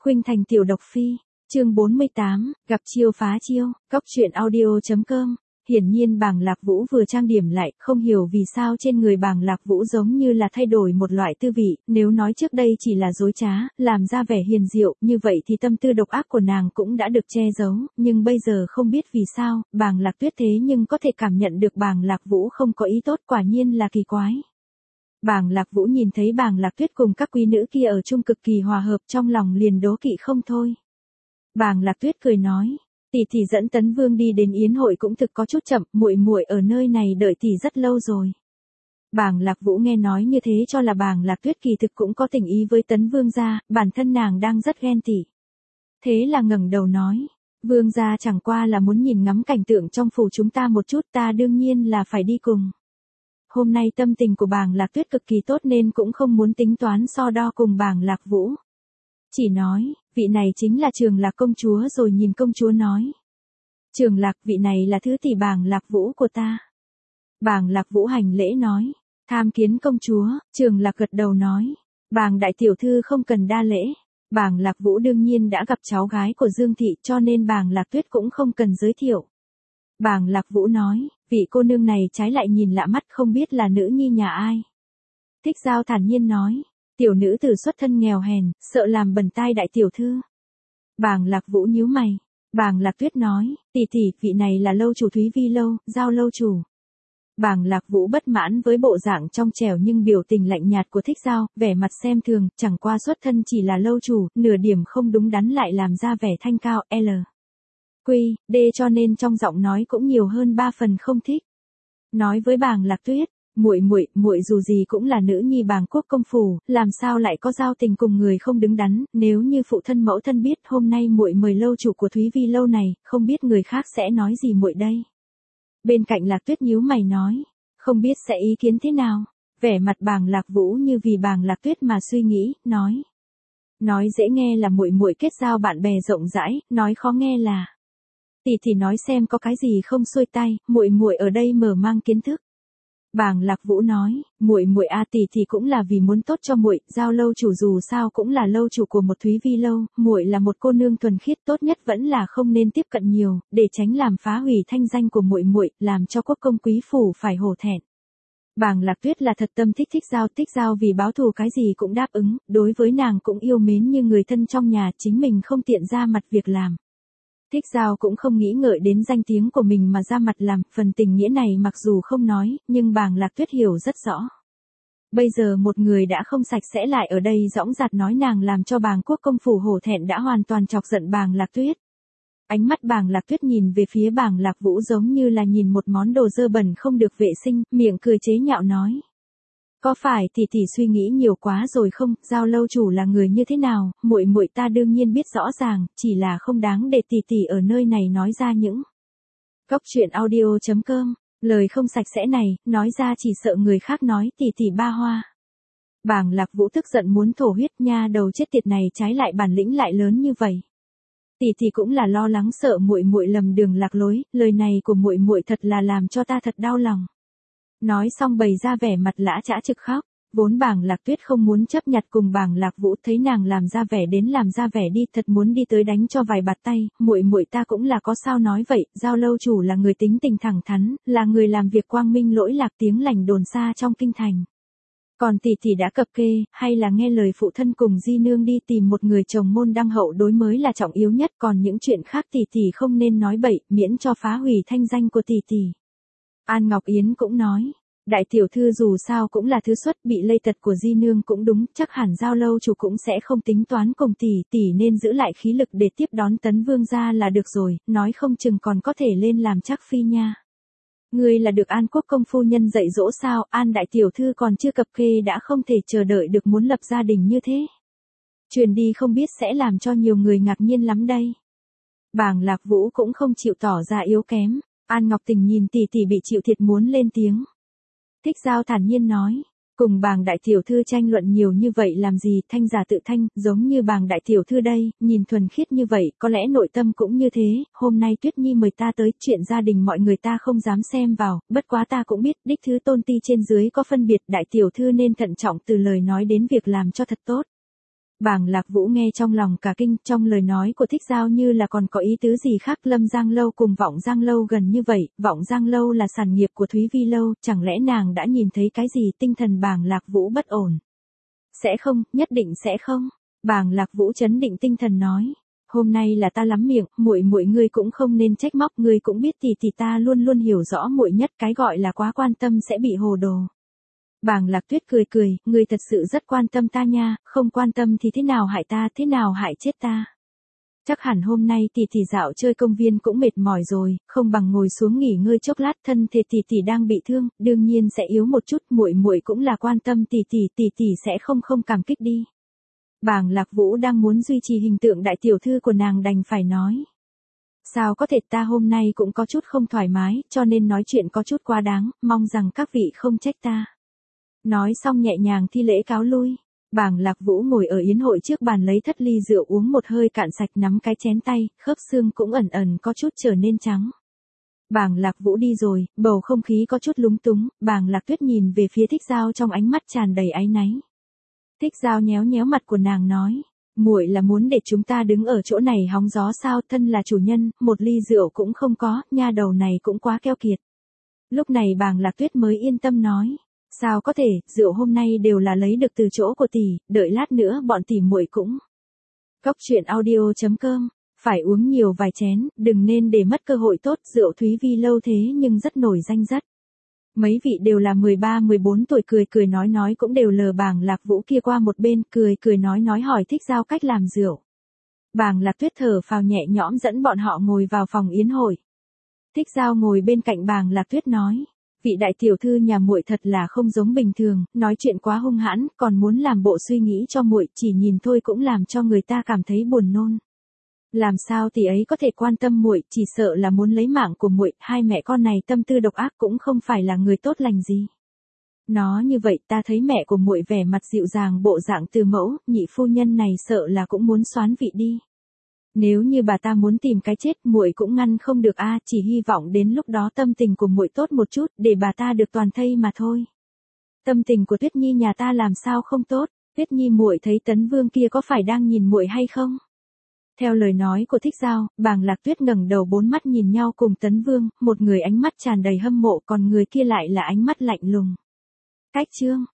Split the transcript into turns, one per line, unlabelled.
Khuynh Thành tiểu độc phi, chương 48, gặp chiêu phá chiêu, cóc truyện audio.com. Hiển nhiên Bàng Lạc Vũ vừa trang điểm lại, không hiểu vì sao trên người Bàng Lạc Vũ giống như là thay đổi một loại tư vị, nếu nói trước đây chỉ là dối trá, làm ra vẻ hiền diệu, như vậy thì tâm tư độc ác của nàng cũng đã được che giấu, nhưng bây giờ không biết vì sao, Bàng Lạc Tuyết thế nhưng có thể cảm nhận được Bàng Lạc Vũ không có ý tốt, quả nhiên là kỳ quái. Bàng Lạc Vũ nhìn thấy Bàng Lạc Tuyết cùng các quý nữ kia ở chung cực kỳ hòa hợp, trong lòng liền đố kỵ không thôi. Bàng Lạc Tuyết cười nói, tỷ tỷ dẫn Tấn Vương đi đến yến hội cũng thực có chút chậm, muội muội ở nơi này đợi tỷ rất lâu rồi. Bàng Lạc Vũ nghe nói như thế cho là Bàng Lạc Tuyết kỳ thực cũng có tình ý với Tấn Vương gia, bản thân nàng đang rất ghen tị. Thế là ngẩng đầu nói, Vương gia chẳng qua là muốn nhìn ngắm cảnh tượng trong phủ chúng ta một chút, ta đương nhiên là phải đi cùng. Hôm nay tâm tình của Bàng Lạc Tuyết cực kỳ tốt nên cũng không muốn tính toán so đo cùng Bàng Lạc Vũ. Chỉ nói, vị này chính là Trường Lạc công chúa, rồi nhìn công chúa nói. Trường Lạc, vị này là thứ tỷ Bàng Lạc Vũ của ta. Bàng Lạc Vũ hành lễ nói, tham kiến công chúa. Trường Lạc gật đầu nói, Bàng đại tiểu thư không cần đa lễ. Bàng Lạc Vũ đương nhiên đã gặp cháu gái của Dương thị, cho nên Bàng Lạc Tuyết cũng không cần giới thiệu. Bàng Lạc Vũ nói, vị cô nương này trái lại nhìn lạ mắt, không biết là nữ nhi nhà ai. Thích Giao thản nhiên nói, tiểu nữ từ xuất thân nghèo hèn, sợ làm bẩn tai đại tiểu thư. Bàng Lạc Vũ nhíu mày. Bàng Lạc Tuyết nói, tỷ tỷ, vị này là lâu chủ Thúy Vi lâu, Giao lâu chủ. Bàng Lạc Vũ bất mãn với bộ dạng trong trẻo nhưng biểu tình lạnh nhạt của Thích Giao, vẻ mặt xem thường, chẳng qua xuất thân chỉ là lâu chủ, nửa điểm không đúng đắn lại làm ra vẻ thanh cao, L. Quy, D, cho nên trong giọng nói cũng nhiều hơn 3 phần không thích. Nói với Bàng Lạc Tuyết, muội dù gì cũng là nữ nhi Bàng quốc công phủ, làm sao lại có giao tình cùng người không đứng đắn, nếu như phụ thân mẫu thân biết hôm nay muội mời lâu chủ của Thúy Vi lâu này, không biết người khác sẽ nói gì muội đây. Bên cạnh Lạc Tuyết nhíu mày nói, không biết sẽ ý kiến thế nào. Vẻ mặt Bàng Lạc Vũ như vì Bàng Lạc Tuyết mà suy nghĩ, nói dễ nghe là muội kết giao bạn bè rộng rãi, nói khó nghe là tỷ tỷ nói xem có cái gì không xuôi tay, muội ở đây mở mang kiến thức. Bàng Lạc Vũ nói, muội tỷ tỷ cũng là vì muốn tốt cho muội, Giao lâu chủ dù sao cũng là lâu chủ của một Thúy Vi lâu, muội là một cô nương thuần khiết, tốt nhất vẫn là không nên tiếp cận nhiều, để tránh làm phá hủy thanh danh của muội, làm cho quốc công quý phủ phải hổ thẹn. Bàng Lạc Tuyết là thật tâm thích Thích Giao vì báo thù cái gì cũng đáp ứng, đối với nàng cũng yêu mến như người thân trong nhà, chính mình không tiện ra mặt việc làm. Thích Giao cũng không nghĩ ngợi đến danh tiếng của mình mà ra mặt làm, phần tình nghĩa này mặc dù không nói, nhưng Bàng Lạc Tuyết hiểu rất rõ. Bây giờ một người đã không sạch sẽ lại ở đây dõng dạc nói nàng làm cho Bàng quốc công phủ hổ thẹn đã hoàn toàn chọc giận Bàng Lạc Tuyết. Ánh mắt Bàng Lạc Tuyết nhìn về phía Bàng Lạc Vũ giống như là nhìn một món đồ dơ bẩn không được vệ sinh, miệng cười chế nhạo nói. Có phải tỷ tỷ suy nghĩ nhiều quá rồi không, Giao lâu chủ là người như thế nào, muội ta đương nhiên biết rõ ràng, chỉ là không đáng để tỷ tỷ ở nơi này nói ra những. Cóc truyện audio.com, lời không sạch sẽ này, nói ra chỉ sợ người khác nói tỷ tỷ ba hoa. Bàng Lạc Vũ tức giận muốn thổ huyết, nha đầu chết tiệt này trái lại bản lĩnh lại lớn như vậy. Tỷ tỷ cũng là lo lắng sợ muội lầm đường lạc lối, lời này của muội thật là làm cho ta thật đau lòng. Nói xong bày ra vẻ mặt lã chã trực khóc, vốn Bàng Lạc Tuyết không muốn chấp nhặt cùng Bàng Lạc Vũ, thấy nàng làm ra vẻ đến làm ra vẻ đi, thật muốn đi tới đánh cho vài bạt tay, muội ta cũng là có sao nói vậy, Giao lâu chủ là người tính tình thẳng thắn, là người làm việc quang minh lỗi lạc, tiếng lành đồn xa trong kinh thành. Còn tỷ tỷ đã cập kê, hay là nghe lời phụ thân cùng di nương đi tìm một người chồng môn đăng hậu đối mới là trọng yếu nhất, còn những chuyện khác tỷ tỷ không nên nói bậy, miễn cho phá hủy thanh danh của tỷ tỷ. An Ngọc Yến cũng nói, đại tiểu thư dù sao cũng là thứ xuất, bị lây tật của di nương cũng đúng, chắc hẳn Giao lâu chủ cũng sẽ không tính toán cùng tỷ nên giữ lại khí lực để tiếp đón Tấn Vương gia là được rồi, nói không chừng còn có thể lên làm chắc phi nha. Ngươi là được An quốc công phu nhân dạy dỗ sao, An đại tiểu thư còn chưa cập kê đã không thể chờ đợi được muốn lập gia đình như thế. Truyền đi không biết sẽ làm cho nhiều người ngạc nhiên lắm đây. Bàng Lạc Vũ cũng không chịu tỏ ra yếu kém. An Ngọc Tình nhìn tỷ tỷ bị chịu thiệt muốn lên tiếng. Thích Giao thản nhiên nói, cùng Bàng đại tiểu thư tranh luận nhiều như vậy làm gì, thanh giả tự thanh, giống như Bàng đại tiểu thư đây, nhìn thuần khiết như vậy, có lẽ nội tâm cũng như thế, hôm nay Tuyết Nhi mời ta tới, chuyện gia đình mọi người ta không dám xem vào, bất quá ta cũng biết, đích thứ tôn ti trên dưới có phân biệt, đại tiểu thư nên thận trọng từ lời nói đến việc làm cho thật tốt. Bàng Lạc Vũ nghe trong lòng cả kinh, trong lời nói của Thích Giao như là còn có ý tứ gì khác. Lâm Giang Lâu cùng Vọng Giang Lâu gần như vậy, Vọng Giang Lâu là sản nghiệp của Thúy Vi Lâu, chẳng lẽ nàng đã nhìn thấy cái gì? Tinh thần Bàng Lạc Vũ bất ổn. Sẽ không, nhất định sẽ không. Bàng Lạc Vũ trấn định tinh thần nói. Hôm nay là ta lắm miệng, muội muội ngươi cũng không nên trách móc, ngươi cũng biết tỷ ta luôn luôn hiểu rõ muội nhất, cái gọi là quá quan tâm sẽ bị hồ đồ. Bàng Lạc Tuyết cười cười, ngươi thật sự rất quan tâm ta nha, không quan tâm thì thế nào hại ta, thế nào hại chết ta. Chắc hẳn hôm nay tỷ dạo chơi công viên cũng mệt mỏi rồi, không bằng ngồi xuống nghỉ ngơi chốc lát, thân thể tỷ đang bị thương, đương nhiên sẽ yếu một chút, muội cũng là quan tâm tỷ sẽ không cảm kích đi. Bàng Lạc Vũ đang muốn duy trì hình tượng đại tiểu thư của nàng đành phải nói. Sao có thể, ta hôm nay cũng có chút không thoải mái, cho nên nói chuyện có chút quá đáng, mong rằng các vị không trách ta. Nói xong nhẹ nhàng thi lễ cáo lui. Bàng Lạc Vũ ngồi ở yến hội trước bàn lấy thất ly rượu uống một hơi cạn sạch, nắm cái chén tay, khớp xương cũng ẩn ẩn có chút trở nên trắng. Bàng Lạc Vũ đi rồi, bầu không khí có chút lúng túng, Bàng Lạc Tuyết nhìn về phía Thích Giao trong ánh mắt tràn đầy áy náy. Thích Giao nhéo nhéo mặt của nàng nói, muội là muốn để chúng ta đứng ở chỗ này hóng gió sao? Thân là chủ nhân, một ly rượu cũng không có, nha đầu này cũng quá keo kiệt. Lúc này Bàng Lạc Tuyết mới yên tâm nói, sao có thể, rượu hôm nay đều là lấy được từ chỗ của tỷ, đợi lát nữa bọn tỷ muội cũng. Cóc truyện audio.com, phải uống nhiều vài chén, đừng nên để mất cơ hội tốt, rượu Thúy Vi Lâu thế nhưng rất nổi danh rất. Mấy vị đều là 13-14 tuổi, cười nói cũng đều lờ Bàng Lạc Vũ kia qua một bên, cười nói hỏi Thích Giao cách làm rượu. Bàng Lạc Tuyết thở phào nhẹ nhõm dẫn bọn họ ngồi vào phòng yến hội. Thích Giao ngồi bên cạnh Bàng Lạc Tuyết nói, vị đại tiểu thư nhà muội thật là không giống bình thường, nói chuyện quá hung hãn, còn muốn làm bộ suy nghĩ cho muội, chỉ nhìn thôi cũng làm cho người ta cảm thấy buồn nôn. Làm sao tỷ ấy có thể quan tâm muội, chỉ sợ là muốn lấy mạng của muội, hai mẹ con này tâm tư độc ác cũng không phải là người tốt lành gì. Nó như vậy, ta thấy mẹ của muội vẻ mặt dịu dàng bộ dạng từ mẫu, nhị phu nhân này sợ là cũng muốn soán vị đi. Nếu như bà ta muốn tìm cái chết, muội cũng ngăn không được a, chỉ hy vọng đến lúc đó tâm tình của muội tốt một chút, để bà ta được toàn thây mà thôi. Tâm tình của Tuyết Nhi nhà ta làm sao không tốt? Tuyết Nhi muội thấy Tấn Vương kia có phải đang nhìn muội hay không? Theo lời nói của Thích Giao, Bàng Lạc Tuyết ngẩng đầu bốn mắt nhìn nhau cùng Tấn Vương, một người ánh mắt tràn đầy hâm mộ, còn người kia lại là ánh mắt lạnh lùng. Cách chương